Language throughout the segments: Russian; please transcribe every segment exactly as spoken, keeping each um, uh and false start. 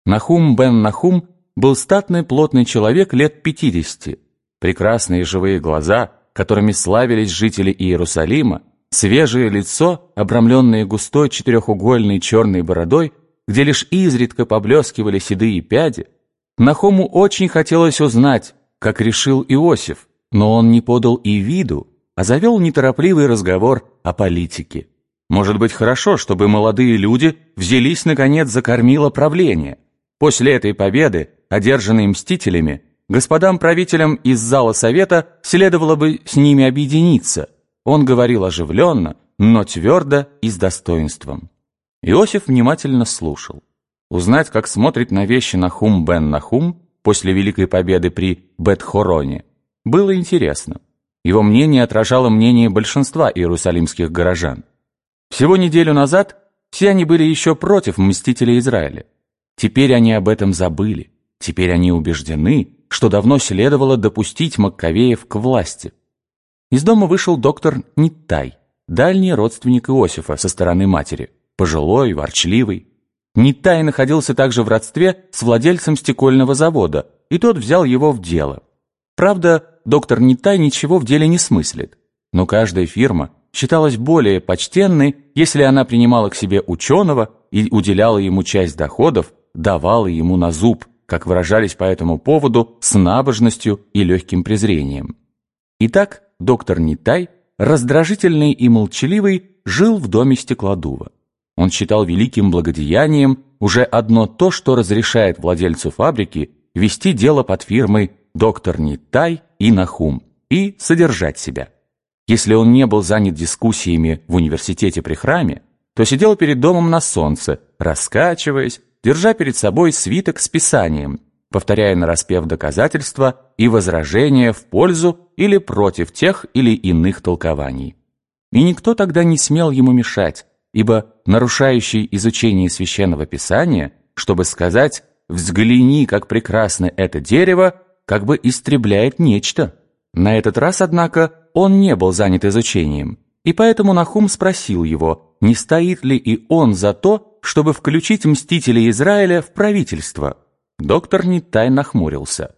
Нахум бен Нахум был статный плотный человек лет пятидесяти. Прекрасные живые глаза, которыми славились жители Иерусалима, свежее лицо, обрамленное густой четырехугольной черной бородой, где лишь изредка поблескивали седые пяди. Нахуму очень хотелось узнать, как решил Иосиф, но он не подал и виду, а завел неторопливый разговор о политике. Может быть, хорошо, чтобы молодые люди взялись, наконец, за кормило правления. После этой победы, одержанной мстителями, господам правителям из зала совета следовало бы с ними объединиться. Он говорил оживленно, но твердо и с достоинством. Иосиф внимательно слушал. Узнать, как смотрит на вещи Нахум бен Нахум после великой победы при Бет-Хороне, было интересно. Его мнение отражало мнение большинства иерусалимских горожан. Всего неделю назад все они были еще против мстителей Израиля. Теперь они об этом забыли. Теперь они убеждены, что давно следовало допустить Маккавеев к власти. Из дома вышел доктор Ниттай, дальний родственник Иосифа со стороны матери, пожилой, ворчливый. Ниттай находился также в родстве с владельцем стекольного завода, и тот взял его в дело. Правда, доктор Ниттай ничего в деле не смыслит, но каждая фирма считалась более почтенной, если она принимала к себе ученого и уделяла ему часть доходов, давала ему на зуб, как выражались по этому поводу, с набожностью и легким презрением. Итак, доктор Ниттай, раздражительный и молчаливый, жил в доме стеклодува. Он считал великим благодеянием уже одно то, что разрешает владельцу фабрики вести дело под фирмой доктор Ниттай и Нахум и содержать себя. Если он не был занят дискуссиями в университете при храме, то сидел перед домом на солнце, раскачиваясь, держа перед собой свиток с писанием, повторяя нараспев доказательства и возражения в пользу или против тех или иных толкований. И никто тогда не смел ему мешать, ибо нарушающий изучение священного писания, чтобы сказать «взгляни, как прекрасно это дерево», как бы истребляет нечто. На этот раз, однако, он не был занят изучением, и поэтому Нахум спросил его, не стоит ли и он за то, чтобы включить мстителей Израиля в правительство. Доктор Ниттай нахмурился.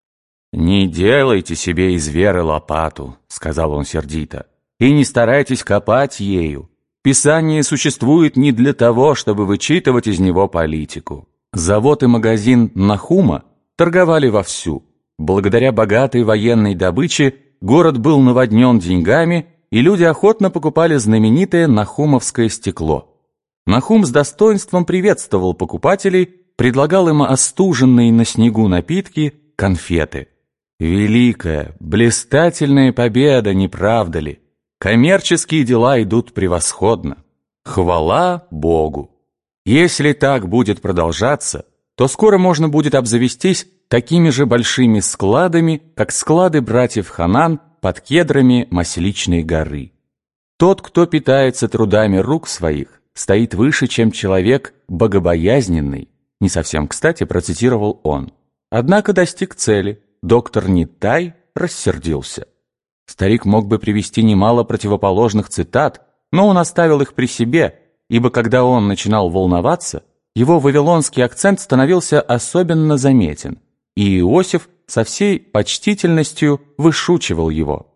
«Не делайте себе из веры лопату», — сказал он сердито, «и не старайтесь копать ею. Писание существует не для того, чтобы вычитывать из него политику». Завод и магазин Нахума торговали вовсю. Благодаря богатой военной добыче город был наводнен деньгами, и люди охотно покупали знаменитое нахумовское стекло. Нахум с достоинством приветствовал покупателей, предлагал им остуженные на снегу напитки, конфеты. Великая, блистательная победа, не правда ли? Коммерческие дела идут превосходно. Хвала Богу! Если так будет продолжаться, то скоро можно будет обзавестись такими же большими складами, как склады братьев Ханан под кедрами Масличной горы. Тот, кто питается трудами рук своих, стоит выше, чем человек богобоязненный, не совсем кстати процитировал он. Однако достиг цели. Доктор Ниттай рассердился. Старик мог бы привести немало противоположных цитат, но он оставил их при себе, ибо когда он начинал волноваться, его вавилонский акцент становился особенно заметен, и Иосиф со всей почтительностью вышучивал его.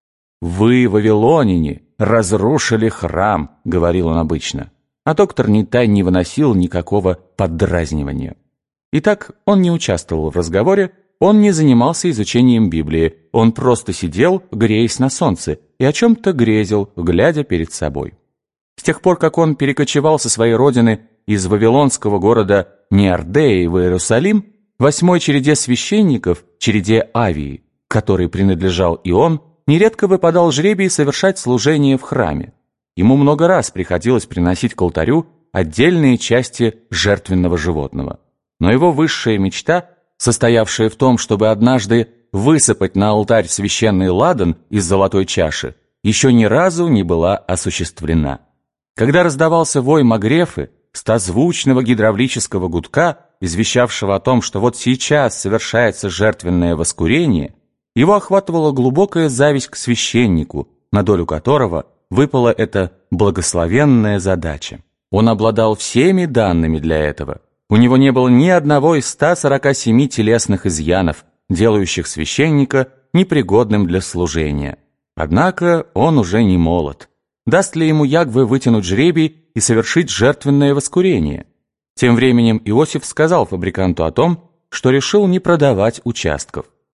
«Вы, вавилоняне, разрушили храм», — говорил он обычно, а доктор Ниттай не выносил никакого поддразнивания. Итак, он не участвовал в разговоре, он не занимался изучением Библии, он просто сидел, греясь на солнце, и о чем-то грезил, глядя перед собой. С тех пор, как он перекочевал со своей родины из вавилонского города Неардеи в Иерусалим, в восьмой череде священников, череде Авии, которой принадлежал и он, нередко выпадал жребий совершать служение в храме. Ему много раз приходилось приносить к алтарю отдельные части жертвенного животного. Но его высшая мечта, состоявшая в том, чтобы однажды высыпать на алтарь священный ладан из золотой чаши, еще ни разу не была осуществлена. Когда раздавался вой Магрефы, стозвучного гидравлического гудка, извещавшего о том, что вот сейчас совершается жертвенное воскурение, его охватывала глубокая зависть к священнику, на долю которого выпала эта благословенная задача. Он обладал всеми данными для этого. У него не было ни одного из ста сорока семи телесных изъянов, делающих священника непригодным для служения. Однако он уже не молод. Даст ли ему Ягве вытянуть жребий и совершить жертвенное воскурение? Тем временем Иосиф сказал фабриканту о том, что решил не продавать участков.